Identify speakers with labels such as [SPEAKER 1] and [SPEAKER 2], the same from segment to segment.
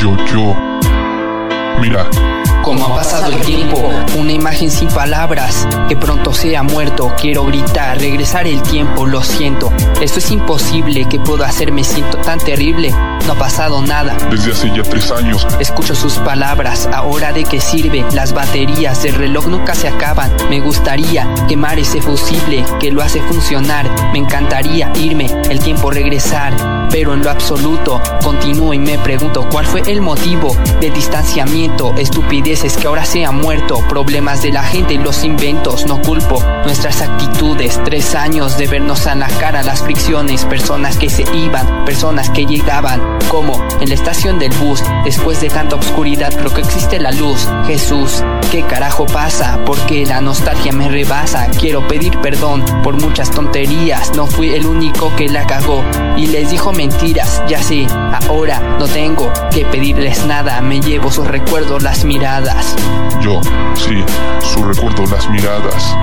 [SPEAKER 1] Yo. Mira.
[SPEAKER 2] Como ha pasado el tiempo, una imagen sin palabras, que pronto sea muerto. Quiero gritar, regresar el tiempo, lo siento. Esto es imposible, ¿qué puedo hacer? Me siento tan terrible, no ha pasado nada.
[SPEAKER 1] Desde hace ya 3 años
[SPEAKER 2] escucho sus palabras, ahora de qué sirve. Las baterías del reloj nunca se acaban. Me gustaría quemar ese fusible que lo hace funcionar. Me encantaría irme, el tiempo regresar, pero en lo absoluto continúo y me pregunto cuál fue el motivo de distanciamiento. Estupideces que ahora se han muerto, problemas de la gente y los inventos. No culpo nuestras actitudes, 3 años de vernos a la cara, las fricciones, personas que se iban, personas que llegaban, como en la estación del bus. Después de tanta oscuridad creo que existe la luz. Jesús, ¿qué carajo pasa? Porque la nostalgia me rebasa. Quiero pedir perdón por muchas tonterías, no fui el único que la cagó y les dijo mentiras, ya sé, ahora no tengo que pedirles nada. Me llevo sus recuerdos, las miradas.
[SPEAKER 1] Yo, sí, su recuerdo, las miradas.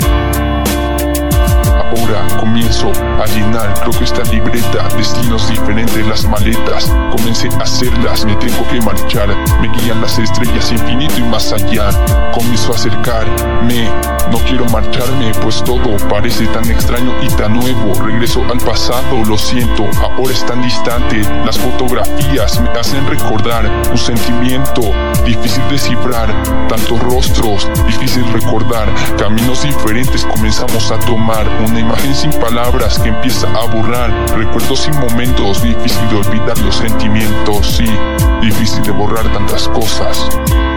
[SPEAKER 1] Ahora comienzo a llenar, creo que esta libreta, destinos diferentes, las maletas. Comencé a hacerlas, me tengo que marchar. Me guían las estrellas, infinito y más allá. Comienzo a acercarme, no quiero marcharme, pues todo parece tan extraño y tan nuevo. Regreso al pasado, lo siento, ahora es tan distante. Las fotografías me hacen recordar un sentimiento difícil de cifrar. Tantos rostros, difícil recordar. Caminos diferentes comenzamos a tomar. Una imagen sin palabras que empieza a borrar recuerdos y momentos. Difícil de olvidar los sentimientos, sí, difícil de borrar tantas cosas.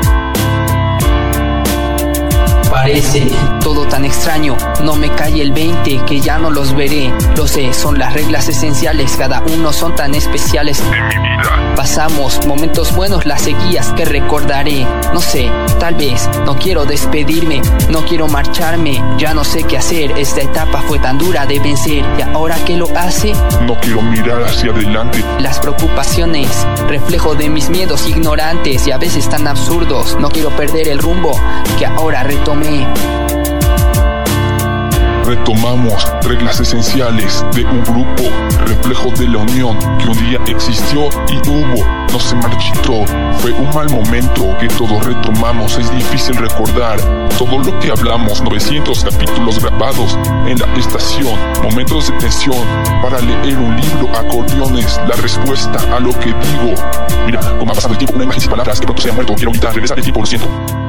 [SPEAKER 2] Parece todo tan extraño, no me cae el 20, que ya no los veré. Lo sé, son las reglas esenciales, cada uno son tan especiales
[SPEAKER 1] de mi vida.
[SPEAKER 2] Pasamos momentos buenos, las seguías que recordaré. No sé, tal vez, no quiero despedirme, no quiero marcharme. Ya no sé qué hacer, esta etapa fue tan dura de vencer. Y ahora que lo hace,
[SPEAKER 1] no quiero mirar hacia adelante.
[SPEAKER 2] Las preocupaciones, reflejo de mis miedos ignorantes y a veces tan absurdos. No quiero perder el rumbo que ahora retomé.
[SPEAKER 1] Retomamos reglas esenciales de un grupo, reflejo de la unión que un día existió y hubo, no se marchitó. Fue un mal momento que todos retomamos, es difícil recordar todo lo que hablamos. 900 capítulos grabados en la estación, momentos de tensión para leer un libro, acordeones, la respuesta a lo que digo. Mira, como ha pasado el tiempo, una imagen sin palabras que pronto se ha muerto. Quiero gritar, regresar el tiempo, lo siento.